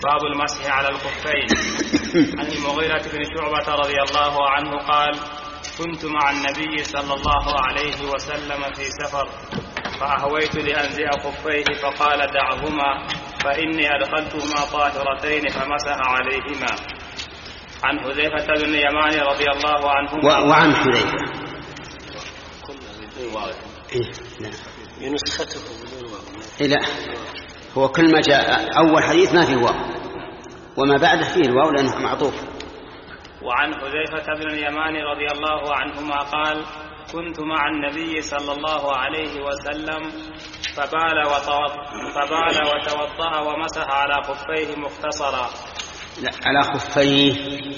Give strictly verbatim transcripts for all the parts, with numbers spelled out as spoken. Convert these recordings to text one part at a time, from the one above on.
باب المسح على الخفين. عن المغيرة بن شعبة رضي الله عنه قال: كنت مع النبي صلى الله عليه وسلم في سفر فأهويت لأنزع خفيه فقال: دعهما فإني أدخلتهما طاهرتين فمسح عليهما. عن حذيفة بن اليمان رضي الله عنهما. وعن حذيفة إيه لا ينسخته بدون واو. لا هو كل ما جاء أول حديث ما فيه واو وما بعده فيه الواو لأنه معطوف. وعن حذيفة بن اليمان رضي الله عنهما قال: كنت مع النبي صلى الله عليه وسلم فبال فبال وتوضأ ومسح على خفيه مختصرا. لا على خفيه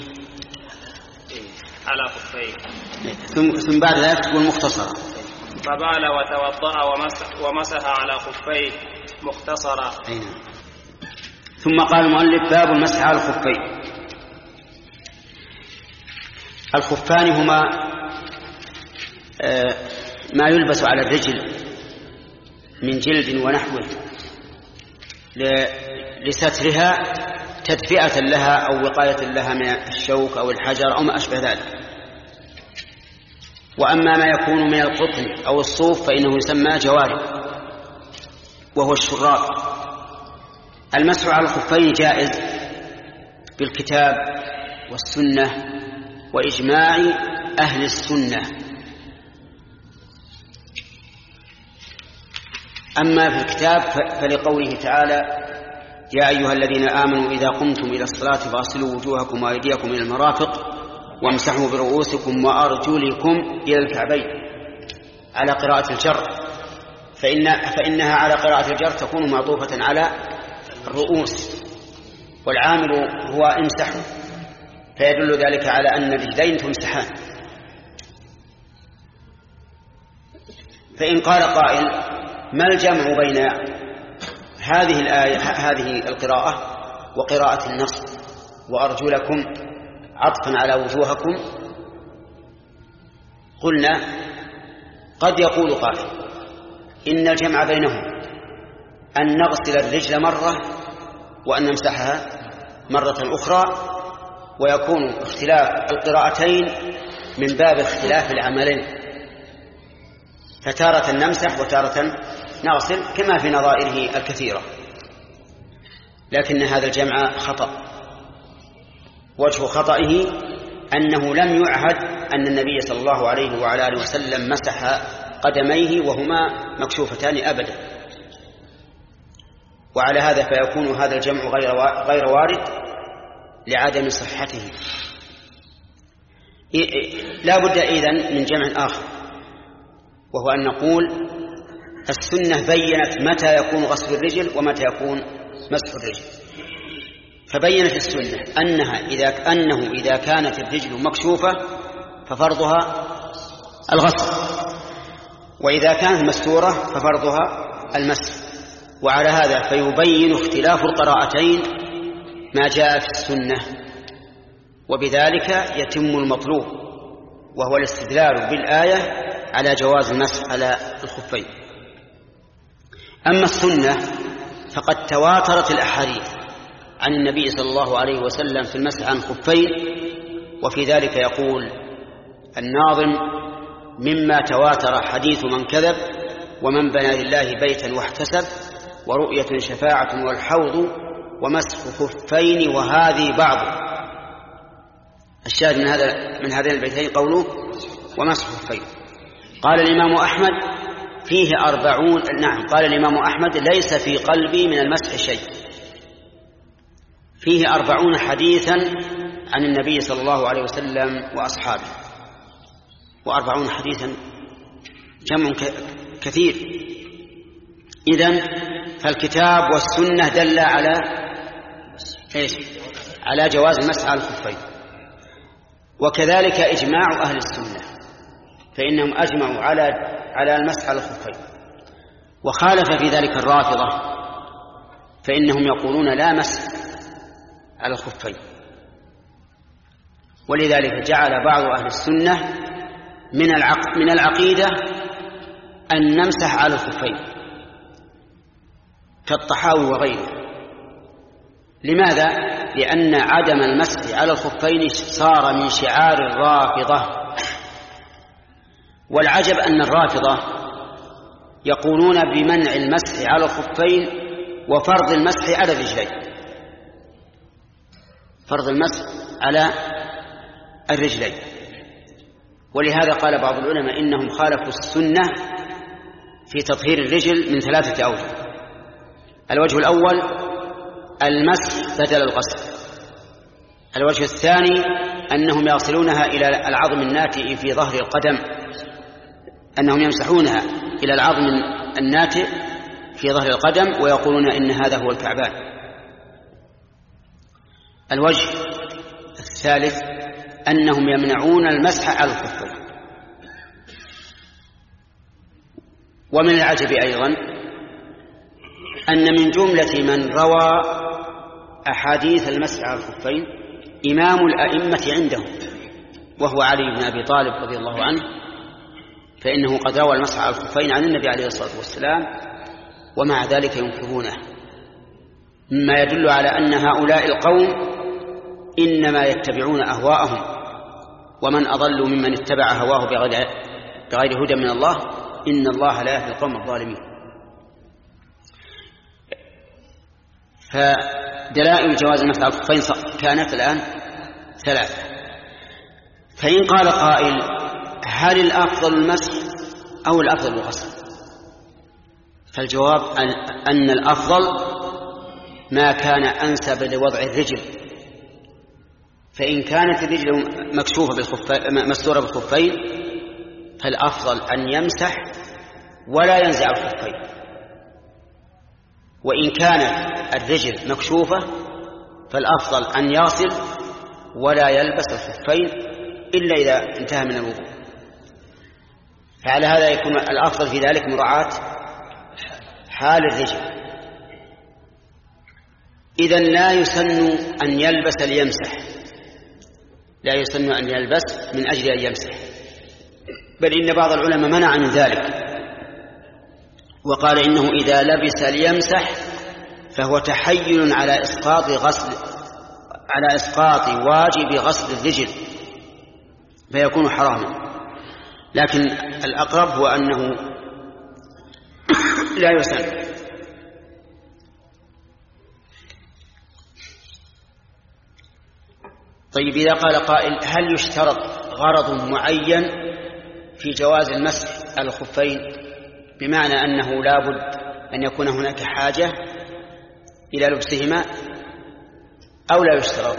على خفيه ثم ثم بعد ذلك تقول مختصرا. فبال وتوضأ ومسح, ومسح على خفيه مختصرا. ثم قال المؤلف: باب المسح على الخفين. الخفان هما ما يلبس على الرجل من جلد ونحوه لسترها تدفئة لها أو وقاية لها من الشوك أو الحجر أو ما أشبه ذلك. وأما ما يكون من القطن أو الصوف فإنه يسمى جوارب وهو الشراب. المسح على الخفين جائز بالكتاب والسنة وإجماع أهل السنة. أما في الكتاب فلقوله تعالى: يا أيها الذين آمنوا إذا قمتم إلى الصلاة فاغسلوا وجوهكم وأيديكم إلى المرافق وامسحوا برؤوسكم وأرجلكم إلى الكعبين، على قراءة الجر، فإن فإنها على قراءة الجر تكون معطوفة على الرؤوس، والعامل هو امسحوا، فيدل ذلك على أن الرجلين تمسحان. فإن قال قائل: ما الجمع بين هذه الآية هذه القراءة وقراءة النص وأرجلكم عطفا على وجوهكم؟ قلنا: قد يقول قائل إن الجمع بينهم أن نغسل الرجل مرة وأن نمسحها مرة أخرى، ويكون اختلاف القراءتين من باب اختلاف العملين، فتارة نمسح وتارة نغسل كما في نظائره الكثيرة. لكن هذا الجمع خطأ. وجه خطئه أنه لم يعهد أن النبي صلى الله عليه وعلى آله وسلم مسح قدميه وهما مكشوفتان أبدا، وعلى هذا فيكون هذا الجمع غير وارد لعدم صحته. لا بد إذن من جمع آخر، وهو أن نقول: السنة بيّنت متى يكون غسل الرجل ومتى يكون مسح الرجل. فبيّنت السنة أنها إذا أنه إذا كانت الرجل مكشوفة ففرضها الغسل، وإذا كانت مستورة ففرضها المسح. وعلى هذا فيبين اختلاف القراءتين ما جاء في السنة، وبذلك يتم المطلوب، وهو الاستدلال بالآية على جواز المسح على الخفين. أما السنة فقد تواترت الأحاديث عن النبي صلى الله عليه وسلم في المسح عن الخفين، وفي ذلك يقول الناظم: مما تواتر حديث من كذب ومن بنى لله بيتا واحتسب ورؤية شفاعة والحوض ومسح خفين وهذه بعض. الشاهد من هذا من هذين البيتين قوله ومسح خفين. قال الإمام أحمد فيه أربعون نعم قال الإمام أحمد: ليس في قلبي من المسح شيء. فيه أربعون حديثا عن النبي صلى الله عليه وسلم وأصحابه، وأربعون حديثا جمع كثير. إذن فالكتاب والسنة دل على إيش؟ على جواز المسح على الخفين. وكذلك إجماع أهل السنة، فإنهم أجمعوا على على المسح على الخفين. وخالف في ذلك الرافضة، فإنهم يقولون لا مسح على الخفين. ولذلك جعل بعض أهل السنة من العق... من العقيدة أن نمسح على الخفين كالطحاوي وغيره. لماذا؟ لأن عدم المسح على الخفين صار من شعار الرافضة. والعجب أن الرافضة يقولون بمنع المسح على الخفين وفرض المسح على الرجلين، فرض المسح على الرجلين. ولهذا قال بعض العلماء إنهم خالفوا السنة في تطهير الرجل من ثلاثة أوجه. الوجه الأول المسح بدل الغسل. الوجه الثاني أنهم يصلونها إلى العظم الناتئ في ظهر القدم، أنهم يمسحونها إلى العظم الناتئ في ظهر القدم ويقولون إن هذا هو الكعبان. الوجه الثالث أنهم يمنعون المسح على الخفين. ومن العجب أيضا أن من جملة من روى أحاديث المسح على الخفين إمام الأئمة عندهم وهو علي بن أبي طالب رضي الله عنه، فإنه قد روى المسح على الخفين عن النبي عليه الصلاة والسلام ومع ذلك ينكرونه، مما يدل على أن هؤلاء القوم إنما يتبعون أهواءهم، ومن أضل ممن اتبع هواه بغير, بغير هدى من الله، إن الله لا يهدي القوم الظالمين. فدلائل جواز المسح على الخفين كانت الآن ثلاثة. فإن قال قائل هل الأفضل المسح أو الأفضل الغسل؟ فالجواب أن الأفضل ما كان أنسب لوضع الرجل، فإن كانت الرجل مكشوفة بالخفين مستورة بالخفين فالأفضل أن يمسح ولا ينزع الخفين، وإن كانت الرجل مكشوفة فالأفضل أن يغسل ولا يلبس الخفين إلا إذا انتهى من الوضوء. فعلى هذا يكون الأفضل في ذلك مراعاة حال الرجل. إذن لا يسن أن يلبس ليمسح، لا يسن أن يلبس من أجل أن يمسح، بل إن بعض العلماء منع من ذلك وقال إنه إذا لبس ليمسح فهو تحيل على إسقاط غسل على إسقاط واجب غسل الرجل فيكون حراما. لكن الأقرب هو أنه لا يسن. طيب إذا قال قائل هل يشترط غرض معين في جواز المسح على الخفين، بمعنى أنه لا بد أن يكون هناك حاجة إلى لبسهما أو لا يشترط؟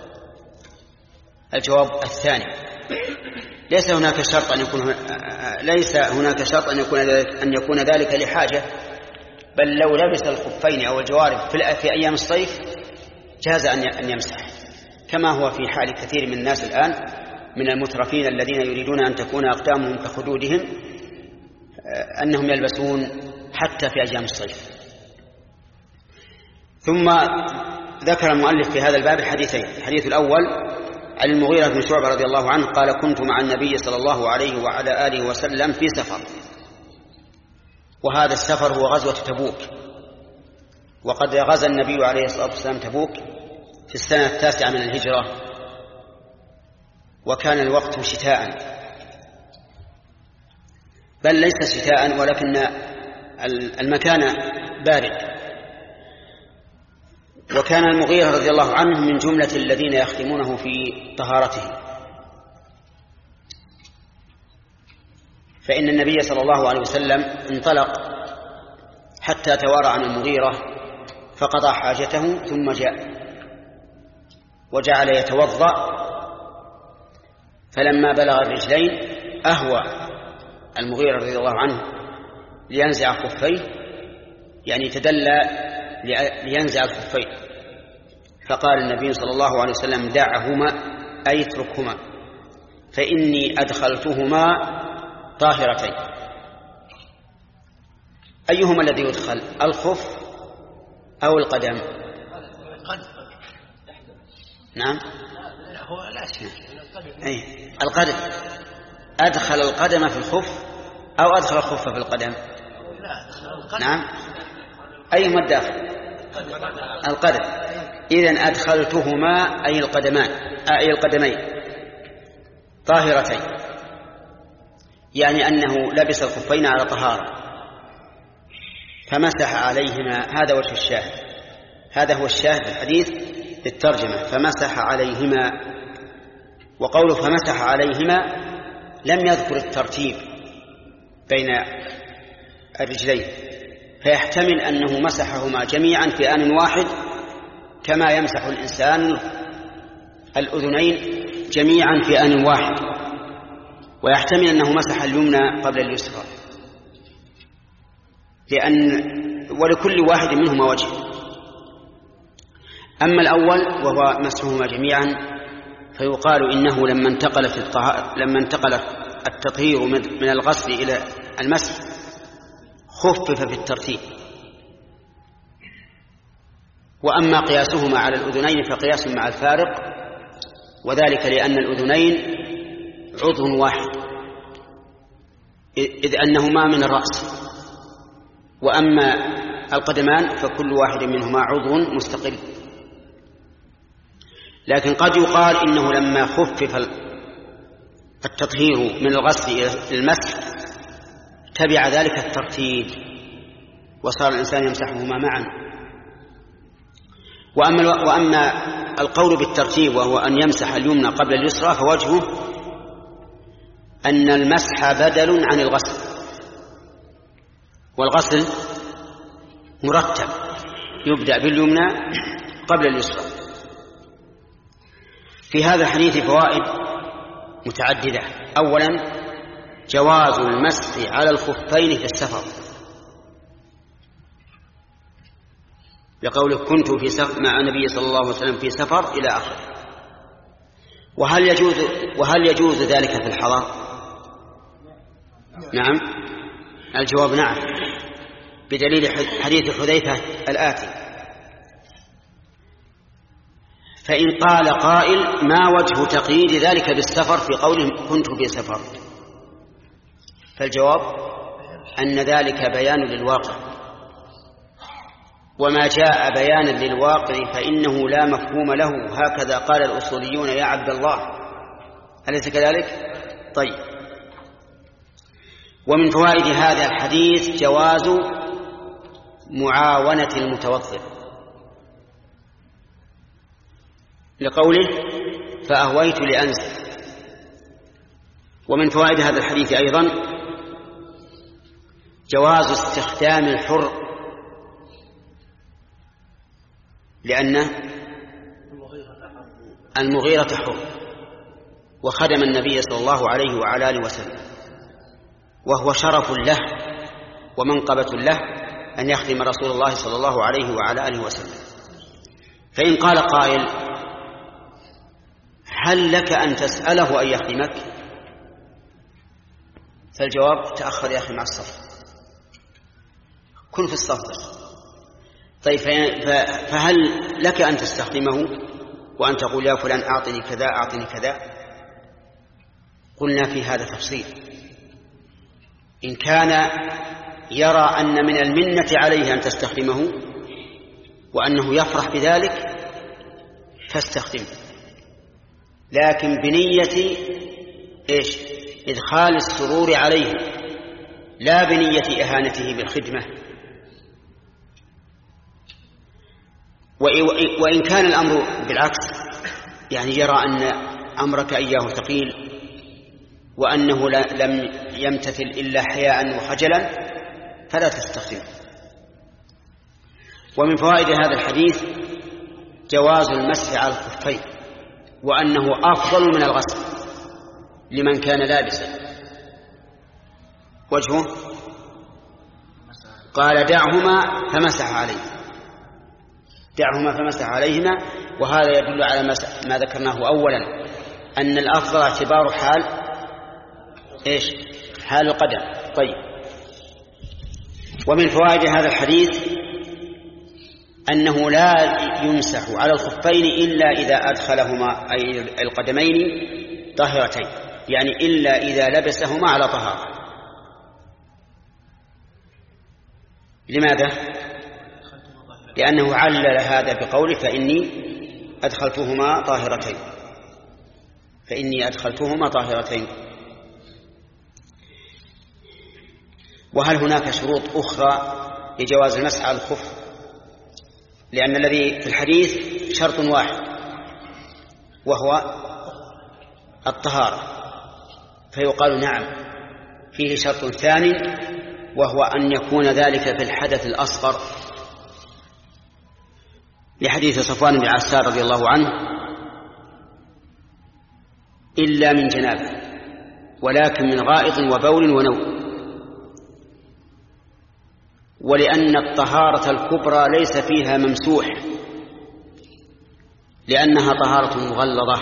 الجواب الثاني، ليس هناك شرط أن يكون ليس هناك شرط أن يكون أن يكون ذلك لحاجة، بل لو لبس الخفين أو الجوارب في أيام الصيف جاز أن يمسح، كما هو في حال كثير من الناس الآن من المترفين الذين يريدون أن تكون أقدامهم كخدودهم أنهم يلبسون حتى في أيام الصيف. ثم ذكر المؤلف في هذا الباب حديثين. الحديث الأول عن المغيرة بن شعبة رضي الله عنه قال كنت مع النبي صلى الله عليه وعلى آله وسلم في سفر، وهذا السفر هو غزوة تبوك، وقد غزا النبي عليه الصلاة والسلام تبوك في السنة التاسعة من الهجرة، وكان الوقت شتاء، بل ليس شتاء ولكن المكان بارد. وكان المغيرة رضي الله عنه من جملة الذين يخدمونه في طهارته، فإن النبي صلى الله عليه وسلم انطلق حتى توارى عن المغيرة فقضى حاجته ثم جاء وجعل يتوضأ، فلما بلغ الرجلين أهوى المغيرة رضي الله عنه لينزع خفيه، يعني تدلى لينزع الخفين، فقال النبي صلى الله عليه وسلم دعهما أي اتركهما فإني أدخلتهما طاهرتين. أيهما الذي يدخل، الخف أو القدم؟ نعم هو لا شيء أي القدم. أدخل القدم في الخف أو أدخل الخف في القدم؟ نعم أيهما الداخل؟ القدم. إذن أدخلتهما أي القدمان أي القدمين طاهرتين، يعني أنه لبس الخفين على طهارة فمسح عليهما. هذا وجه الشاهد، هذا هو الشاهد في الحديث بالترجمة، فمسح عليهما. وقوله فمسح عليهما لم يذكر الترتيب بين الرجلين، فيحتمل أنه مسحهما جميعا في آن واحد كما يمسح الإنسان الأذنين جميعا في آن واحد، ويحتمل أنه مسح اليمنى قبل اليسرى، لأن ولكل واحد منهما وجه. أما الأول وهو مسحهما جميعا فيقال إنه لما انتقل في الطهارة لما انتقل التطهير من الغسل إلى المسح خفف في الترتيب. وأما قياسهما على الأذنين فقياس مع الفارق، وذلك لأن الأذنين عضو واحد إذ أنهما من الرأس، وأما القدمان فكل واحد منهما عضو مستقل. لكن قد يقال إنه لما خفف التطهير من الغسل إلى المسح تبع ذلك الترتيب وصار الإنسان يمسحهما معا. وأما, وأما القول بالترتيب وهو أن يمسح اليمنى قبل اليسرى فوجهه أن المسح بدل عن الغسل، والغسل مرتب يبدأ باليمنى قبل اليسرى. في هذا الحديث فوائد متعددة. أولا جواز المسح على الخفين في السفر، لقوله كنت في سفر مع النبي صلى الله عليه وسلم في سفر إلى آخره. وهل يجوز وهل يجوز ذلك في الحضر؟ نعم، الجواب نعم، بدليل حديث حذيفة الآتي. فإن قال قائل ما وجه تقييد ذلك بالسفر في قوله كنت في سفر؟ فالجواب أن ذلك بيان للواقع، وما جاء بيانا للواقع فإنه لا مفهوم له، هكذا قال الأصوليون يا عبد الله، أليس كذلك؟ طيب. ومن فوائد هذا الحديث جواز معاونة المتوضئ، لقوله فأهويت لأنزل. ومن فوائد هذا الحديث أيضا جواز استخدام الحر، لأن المغيرة حر وخدم النبي صلى الله عليه وعلى آله وسلم، وهو شرف له ومنقبة له أن يخدم رسول الله صلى الله عليه وعلى آله وسلم. فإن قال قائل هل لك أن تسأله أن يخدمك؟ فالجواب تأخر يا أخي مع الصف، كن في الصف. طيب فهل لك أن تستخدمه وأن تقول يا فلان أعطني كذا أعطني كذا؟ قلنا في هذا تفصيل. إن كان يرى أن من المنة عليه أن تستخدمه وأنه يفرح بذلك فاستخدمه، لكن بنية إيش؟ إدخال السرور عليه، لا بنية إهانته بالخدمة. وإن كان الأمر بالعكس، يعني يرى أن أمرك إياه ثقيل وأنه لم يمتثل إلا حياء وخجلا فلا تستخدمه. ومن فوائد هذا الحديث جواز المسح على الخفين، وأنه أفضل من الغسل لمن كان لابسا. وجهه قال دعهما فمسح عليه، دعهما فمسح عليهما، وهذا يدل على ما ذكرناه أولا أن الأفضل اعتبار حال إيش؟ حال القدم. طيب. ومن فوائد هذا الحديث أنه لا يمسح على الخفين إلا إذا أدخلهما أي القدمين طاهرتين، يعني إلا إذا لبسهما على طهارة. لماذا؟ لأنه علل هذا بقوله فإني أدخلتهما طاهرتين فإني أدخلتهما طاهرتين. وهل هناك شروط أخرى لجواز المسح على الخف؟ لأن الذي في الحديث شرط واحد وهو الطهارة، فيقال نعم فيه شرط ثاني وهو أن يكون ذلك في الحدث الأصغر، لحديث صفوان بن عسار رضي الله عنه إلا من جنابه ولكن من غائط وبول ونوم. ولأن الطهارة الكبرى ليس فيها ممسوح لأنها طهارة مغلظة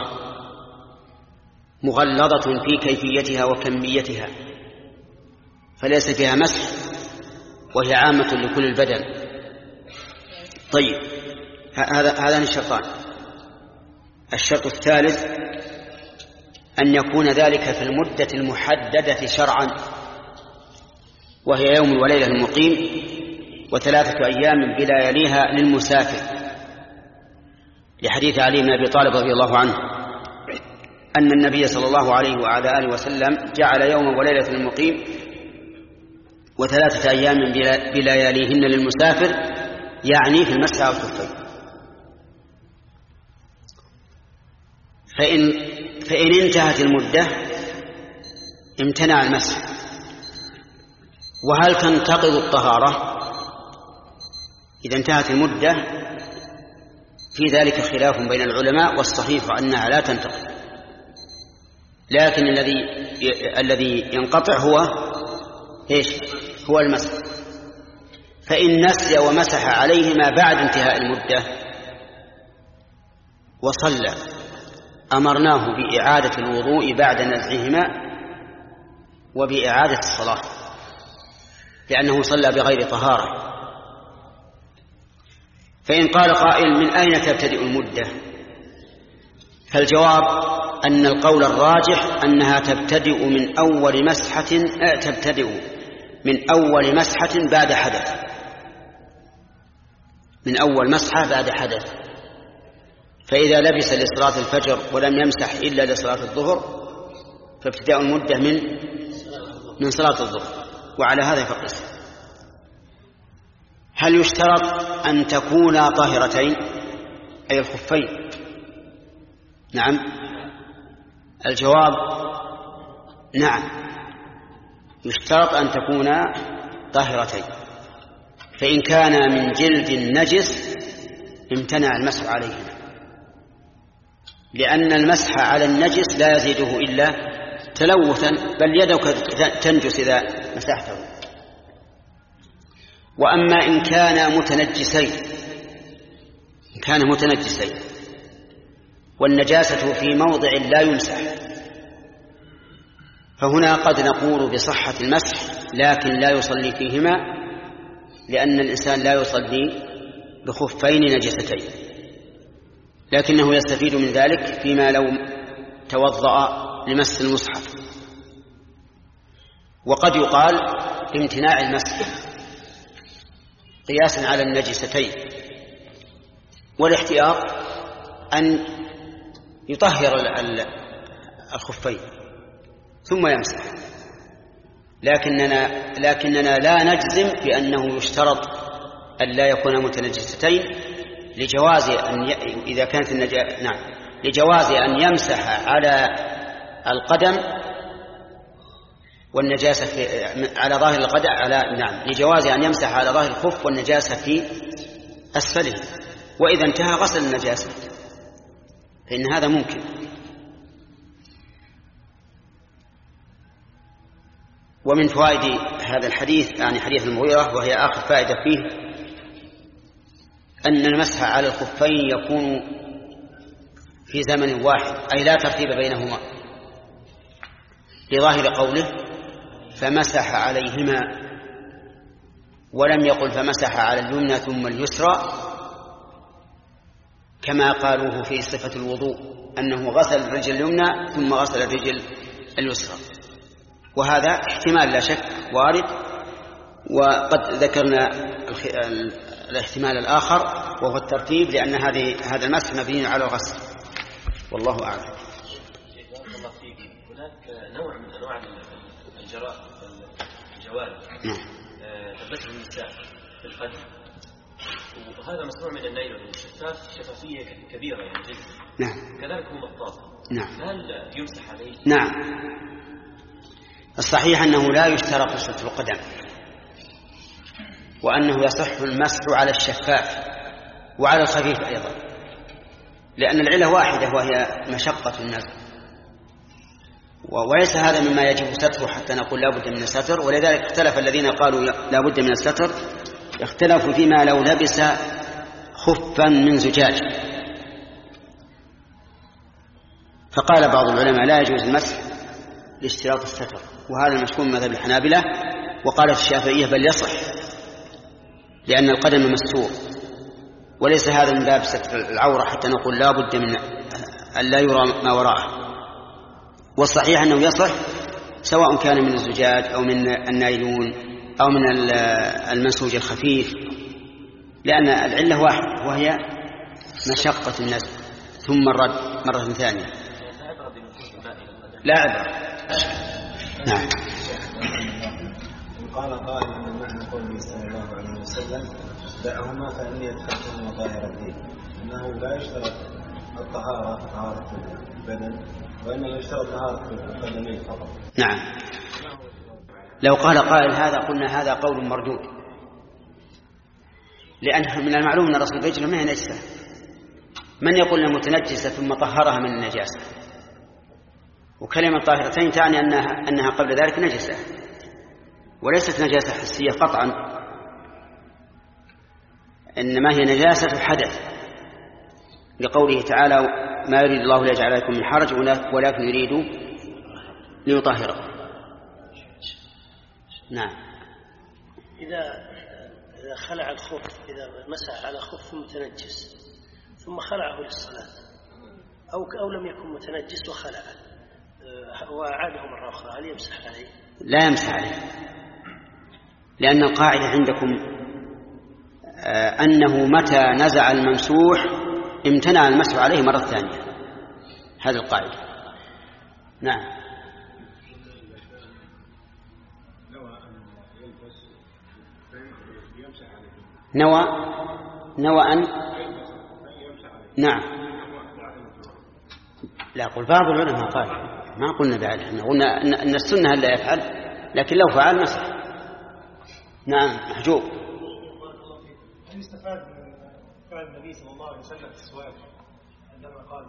مغلظة في كيفيتها وكميتها، فليس فيها مسح وهي عامة لكل البدن. طيب هذا هذان الشرطان. الشرط الثالث أن يكون ذلك في المدة المحددة شرعا، وهي يوم وليلة المقيم وثلاثة أيام بلا يليها للمسافر، لحديث علي بن أبي طالب رضي الله عنه أن النبي صلى الله عليه وعلى آله وسلم جعل يوم وليلة المقيم وثلاثة أيام بلا يليهن للمسافر، يعني في المسح على الخفين. فإن, فإن انتهت المدة امتنع المسح. وهل تنتقض الطهارة إذا انتهت المدة؟ في ذلك خلاف بين العلماء، والصحيح أنها لا تنتقض، لكن الذي الذي ينقطع هو إيش؟ هو المسح. فإن نسي ومسح عليهما بعد انتهاء المدة وصلى أمرناه بإعادة الوضوء بعد نزعهما وبإعادة الصلاة، لأنه صلى بغير طهارة. فإن قال قائل من أين تبتدئ المدة؟ فالجواب أن القول الراجح أنها تبتدئ من أول مسحة تبتدئ من أول مسحة بعد حدث من أول مسحة بعد حدث. فإذا لبس لصلاة الفجر ولم يمسح إلا لصلاة الظهر فابتداء المدة من من صلاة الظهر، وعلى هذا فقس. هل يشترط أن تكونا طاهرتين أي الخفين؟ نعم. الجواب نعم، يشترط أن تكونا طاهرتين. فإن كان من جلد نجس امتنع المسح عليهما، لأن المسح على النجس لا يزيده إلا تلوثا، بل يدك تنجس إذا مسحته. وأما إن كان متنجسين إن كان متنجسين والنجاسة في موضع لا يمسح، فهنا قد نقول بصحة المسح لكن لا يصلي فيهما، لأن الإنسان لا يصلي بخفين نجستين، لكنه يستفيد من ذلك فيما لو توضأ لمس المصحف. وقد يقال بامتناع المسح قياسا على النجستين، والاحتياط أن يطهر الخفين ثم يمسح. لكننا, لكننا لا نجزم بأنه يشترط أن لا يكون متنجستين لجواز أن ي... إذا كانت النجا... نعم لجواز أن يمسح على القدم والنجاسة في... على ظاهر القدم على نعم لجواز أن يمسح على ظاهر الخف والنجاسة في أسفله، وإذا انتهى غسل النجاسة فإن هذا ممكن. ومن فوائد هذا الحديث يعني حديث المغيرة وهي آخر فائدة فيه أن المسح على الخفين يكون في زمن واحد، أي لا ترتيب بينهما، لظاهر قوله فمسح عليهما، ولم يقل فمسح على اليمنى ثم اليسرى كما قالوه في صفة الوضوء أنه غسل الرجل اليمنى ثم غسل الرجل اليسرى. وهذا احتمال لا شك وارد، وقد ذكرنا الاحتمال الآخر وهو الترتيب، لأن هذه هذا المسح مبني على الغسل، والله أعلم. هناك نوع من أنواع الجراء الجوال تلبسه النساء في القدم، وهذا مصنوع من النيل والشفاف، شفافية كبيرة يعني جدا. نعم. كذلك هو مطاط. نعم. هل يمسح عليه؟ نعم. الصحيح أنه لا يشترط ستر القدم، وأنه يصح المسح على الشفاف وعلى الخفيف أيضا، لأن العلة واحدة وهي مشقة النزع، وليس هذا مما يجب ستره حتى نقول لا بد من الستر. ولذلك اختلف الذين قالوا لا بد من الستر، اختلفوا فيما لو لبس خفا من زجاج، فقال بعض العلماء لا يجوز المسح لاشتراط الستر، وهذا المشهور من مذهب الحنابلة. وقالت الشافعية بل يصح، لأن القدم مستور، وليس هذا من باب ستر العورة حتى نقول لا بد من أن لا يرى ما وراءه. والصحيح أنه يصح سواء كان من الزجاج أو من النايلون أو من المنسوج الخفيف، لأن العلة واحدة وهي مشقة النزع ثم الرد مرة ثانية. لا عبرة. نعم. قال قائل من معنى قوله صلى الله عليه وسلم دعهما فإني أدخلتهما مظاهر الدين، أنه لا يشترط الطهارة طهارة البدن، وإنما يشترط طهارة القدمين فقط. نعم. لو قال قائل هذا قلنا هذا قول مردود، لأنه من المعلوم أن الرسول بيجل ما هي نجسة. من يقول أنها متنجسة ثم طهرها من النجاسة؟ وكلمة طاهرتين تعني أنها, أنها قبل ذلك نجسة، وليست نجاسة حسية قطعا، إنما هي نجاسة الحدث، لقوله تعالى ما يريد الله ليجعل لكم من حرج ولكن يريد ليطهركم. نعم. إذا إذا خلع الخف، إذا مسح على خف متنجس ثم خلعه للصلاة، أو أو لم يكن متنجس وخلعه وعاده مرة أخرى، هل يمسح عليه؟ لا يمسح عليه، لأن القاعدة عندكم أنه متى نزع الممسوح امتنع المسح عليه مرة ثانية، هذه القاعدة. نعم. نوى نوى أن نعم. لا أقول بعض العلماء قال ما قلنا بعد، قلنا أن السنة لا يفعل، لكن لو فعل مسح. نعم. محجوب. هل يستفاد من فعل النبي صلى الله عليه وسلم في السواك عندما قال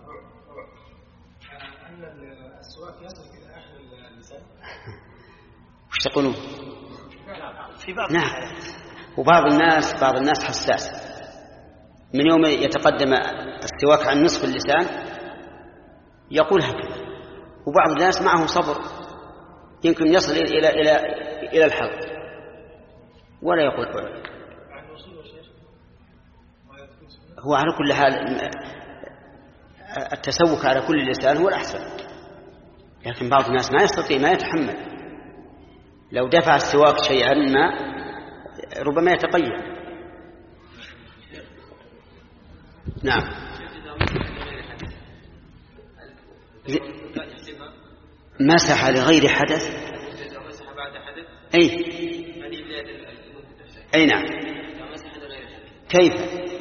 أن السواك يصل إلى آخر اللسان؟ وش تقولون؟ في بعض نعم. وبعض الناس بعض الناس حساس، من يوم يتقدم السواك عن نصف اللسان يقول هكذا، وبعض الناس معه صبر يمكن يصل إلى إلى إلى الحلق ولا يقول قول. هو على كل حال التسوك على كل لسان هو الأحسن، لكن بعض الناس ما يستطيع ما يتحمل، لو دفع السواك شيئا ما ربما يتقيد. نعم. مسح لغير حدث. أي أي نعم. كيف؟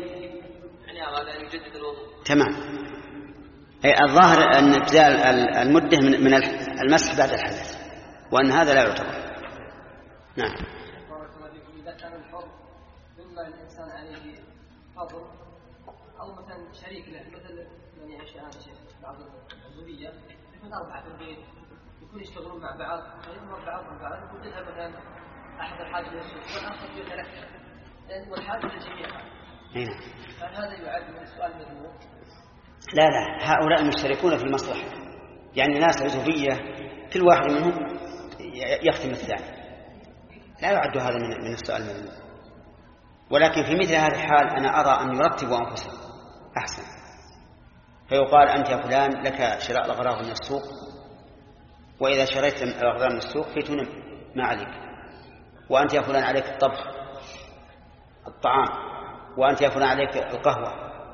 تمام. أي الظاهر أن ابتداء المدة من المسح بعد الحدث، وأن هذا لا يعتبر. نعم. إذا كان الحر مما الإنسان عليه فضل أو مثلا شريك له، مثل من يعيش هذا الشيء بعض الزوجية يكون أربعة في البيت يكون يشتغلون مع بعض فيتمر بعضهم بعض، يكون تذهب مثلا أحد الحاج للسوق والآخر يتلكى لأن الحاج للجميع. نعم. فهذا يعد من السؤال المذموم. لا لا، هؤلاء المشتركون في المصلحة، يعني ناس عزوبية كل واحد منهم يختم الثاني، لا يعد هذا من من السؤال المذموم. ولكن في مثل هذه الحال أنا أرى أن يرتبوا أنفسهم أحسن، فيقال أنت يا فلان لك شراء الأغراض من السوق، وإذا شريت الأغراض من السوق فيتون ما عليك، وأنت يا فلان عليك الطبخ الطعام وأنت يكون عليك القهوة،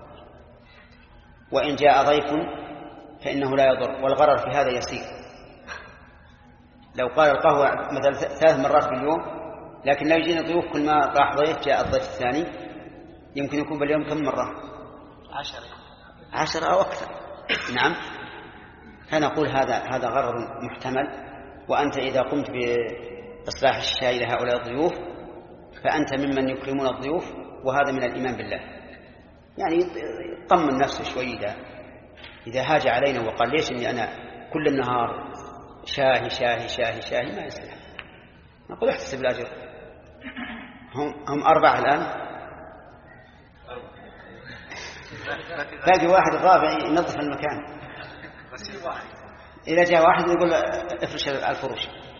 وإن جاء ضيف فإنه لا يضر، والغرر في هذا يسير. لو قال القهوة مثلا ثلاث مرات في اليوم، لكن لو يجينا ضيوف كل ما راح ضيف جاء الضيف الثاني، يمكن يكون باليوم كم مرة؟ عشرة عشرة أو أكثر. نعم، فنقول هذا هذا غرر محتمل. وأنت إذا قمت بإصلاح الشاي لهؤلاء الضيوف فأنت ممن يكرمون الضيوف، وهذا من الإيمان بالله. يعني طمن نفسه شوي إذا إذا هاج علينا وقال ليش إني أنا كل النهار شاهي شاهي شاهي شاهي، ما يصلح. نقول احتسب الأجر. هم هم أربعة الآن، باقي واحد الرابع ينظف المكان. إذا جاء واحد يقول افرش الفروش.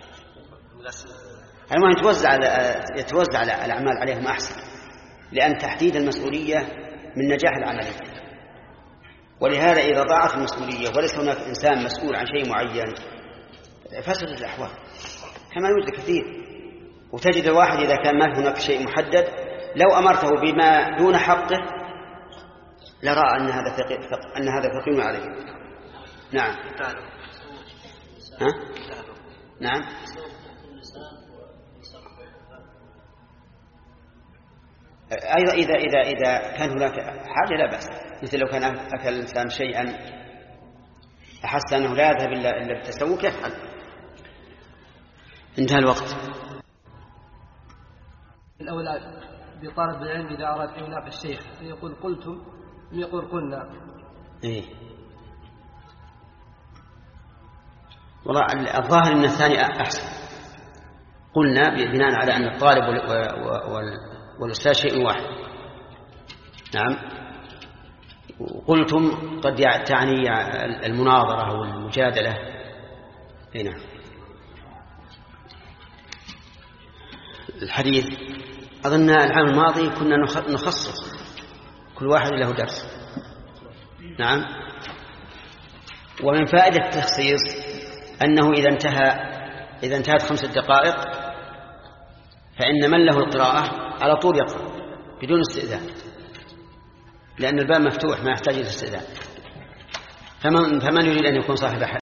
المهم يتوزع يتوزع الأعمال عليهم أحسن، لأن تحديد المسؤولية من نجاح العملية. ولهذا إذا ضاعت المسؤولية وليس هناك إنسان مسؤول عن شيء معين فسدت الأحوال كما يوجد كثير. وتجد الواحد إذا كان ما هناك شيء محدد لو أمرته بما دون حقه لرأى أن هذا ثقيل أن هذا ثقيل عليه. نعم. ها؟ نعم. أيضا إذا إذا إذا كان هناك حاجة لا بأس، مثل لو كان أكل الإنسان شيئا أحس أنه لا يذهب إلا بالتسوق يفعل. انتهى الوقت. الأولى بطالب العلم إذا أراد أن يناقش الشيخ يقول قلتم يقول قلنا. إيه والله الظاهر أن الثاني أحسن. قلنا بناء على أن الطالب والأستاذ شيء واحد. نعم. قلتم قد تعني المناظرة أو المجادلة. هنا الحديث أظن العام الماضي كنا نخصص كل واحد له درس. نعم. ومن فائدة التخصيص أنه إذا انتهى إذا انتهت خمس دقائق فإن من له القراءة على طول يقرأ بدون استئذان، لأن الباب مفتوح ما يحتاج إلى استئذان. فمن فمن يريد أن يكون صاحب